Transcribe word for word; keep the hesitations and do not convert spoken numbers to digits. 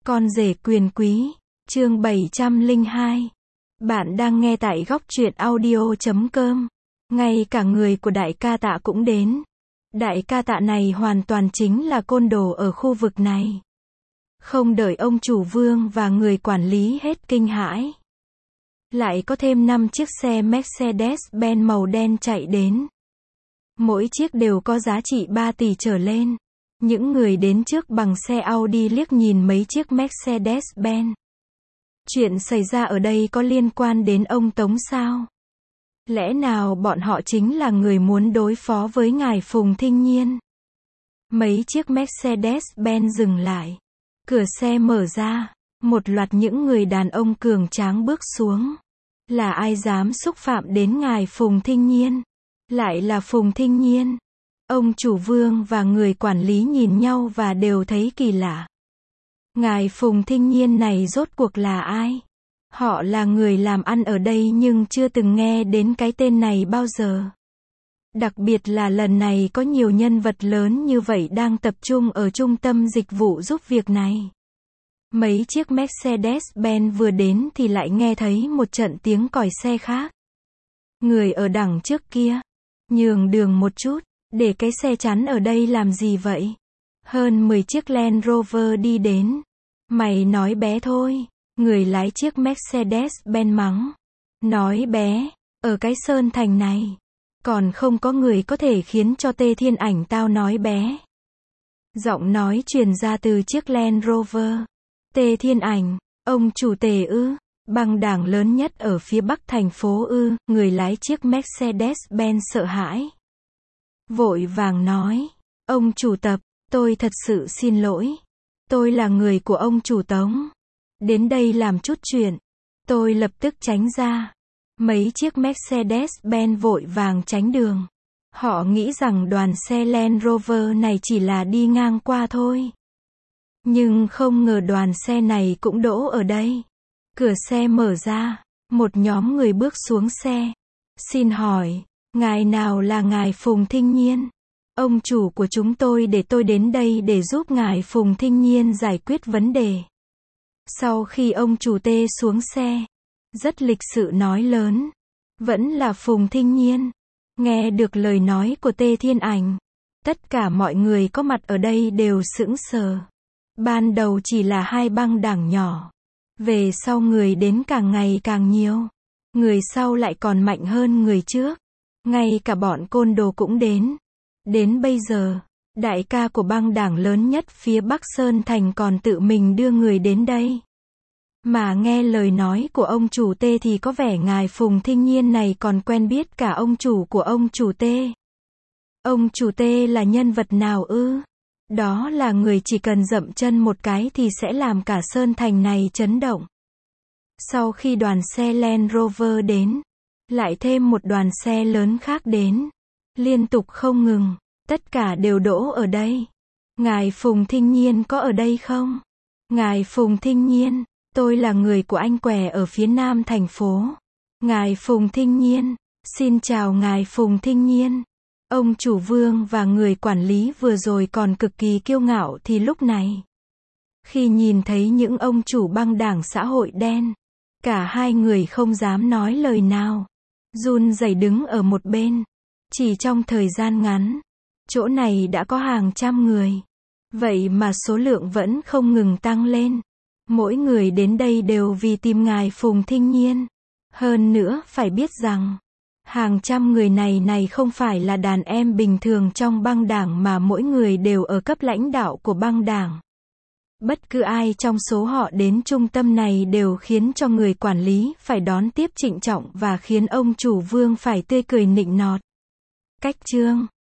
Con rể quyền quý, chương bảy trăm lẻ hai. Bạn đang nghe tại góc truyện audio chấm com. Ngay cả người của đại ca Tạ cũng đến. Đại ca Tạ này hoàn toàn chính là côn đồ ở khu vực này. Không đợi ông chủ Vương và người quản lý hết kinh hãi, lại có thêm năm chiếc xe Mercedes-Benz màu đen chạy đến. Mỗi chiếc đều có giá trị ba tỷ trở lên. Những người đến trước bằng xe Audi liếc nhìn mấy chiếc Mercedes-Benz. Chuyện xảy ra ở đây có liên quan đến ông Tống sao? Lẽ nào bọn họ chính là người muốn đối phó với ngài Phùng Thinh Nhiên? Mấy chiếc Mercedes-Benz dừng lại. Cửa xe mở ra. Một loạt những người đàn ông cường tráng bước xuống. Là ai dám xúc phạm đến ngài Phùng Thinh Nhiên? Lại là Phùng Thinh Nhiên. Ông chủ Vương và người quản lý nhìn nhau và đều thấy kỳ lạ. Ngài Phùng Thinh Nhiên này rốt cuộc là ai? Họ là người làm ăn ở đây nhưng chưa từng nghe đến cái tên này bao giờ. Đặc biệt là lần này có nhiều nhân vật lớn như vậy đang tập trung ở trung tâm dịch vụ giúp việc này. Mấy chiếc Mercedes-Benz vừa đến thì lại nghe thấy một trận tiếng còi xe khác. Người ở đằng trước kia, nhường đường một chút, để cái xe chắn ở đây làm gì vậy? Hơn mười chiếc Land Rover đi đến. Mày nói bé thôi. Người lái chiếc Mercedes-Benz mắng. Nói bé, ở cái Sơn Thành này, còn không có người có thể khiến cho Tê Thiên Ảnh tao nói bé. Giọng nói truyền ra từ chiếc Land Rover. Tê Thiên Ảnh, ông chủ Tề ư? Băng đảng lớn nhất ở phía bắc thành phố ư? Người lái chiếc Mercedes-Benz sợ hãi. Vội vàng nói, ông chủ Tập, tôi thật sự xin lỗi. Tôi là người của ông chủ Tống. Đến đây làm chút chuyện. Tôi lập tức tránh ra. Mấy chiếc Mercedes-Benz vội vàng tránh đường. Họ nghĩ rằng đoàn xe Land Rover này chỉ là đi ngang qua thôi. Nhưng không ngờ đoàn xe này cũng đỗ ở đây. Cửa xe mở ra. Một nhóm người bước xuống xe. Xin hỏi, ngài nào là ngài Phùng Thinh Nhiên? Ông chủ của chúng tôi để tôi đến đây để giúp ngài Phùng Thinh Nhiên giải quyết vấn đề. Sau khi ông chủ Tê xuống xe, rất lịch sự nói lớn. Vẫn là Phùng Thinh Nhiên. Nghe được lời nói của Tê Thiên Ảnh, tất cả mọi người có mặt ở đây đều sững sờ. Ban đầu chỉ là hai băng đảng nhỏ. Về sau người đến càng ngày càng nhiều. Người sau lại còn mạnh hơn người trước. Ngay cả bọn côn đồ cũng đến. Đến bây giờ, đại ca của băng đảng lớn nhất phía Bắc Sơn Thành còn tự mình đưa người đến đây. Mà nghe lời nói của ông chủ Tê thì có vẻ ngài Phùng Thinh Nhiên này còn quen biết cả ông chủ của ông chủ Tê. Ông chủ Tê là nhân vật nào ư? Đó là người chỉ cần dậm chân một cái thì sẽ làm cả Sơn Thành này chấn động. Sau khi đoàn xe Land Rover đến, lại thêm một đoàn xe lớn khác đến. Liên tục không ngừng, tất cả đều đỗ ở đây. Ngài Phùng Thinh Nhiên có ở đây không? Ngài Phùng Thinh Nhiên, tôi là người của anh què ở phía nam thành phố. Ngài Phùng Thinh Nhiên, xin chào ngài Phùng Thinh Nhiên. Ông chủ Vương và người quản lý vừa rồi còn cực kỳ kiêu ngạo thì lúc này, khi nhìn thấy những ông chủ băng đảng xã hội đen, cả hai người không dám nói lời nào. Run rẩy đứng ở một bên. Chỉ trong thời gian ngắn, chỗ này đã có hàng trăm người. Vậy mà số lượng vẫn không ngừng tăng lên. Mỗi người đến đây đều vì tìm ngài Phùng Thinh Nhiên. Hơn nữa phải biết rằng, hàng trăm người này này không phải là đàn em bình thường trong băng đảng mà mỗi người đều ở cấp lãnh đạo của băng đảng. Bất cứ ai trong số họ đến trung tâm này đều khiến cho người quản lý phải đón tiếp trịnh trọng và khiến ông chủ Vương phải tươi cười nịnh nọt. Cách chương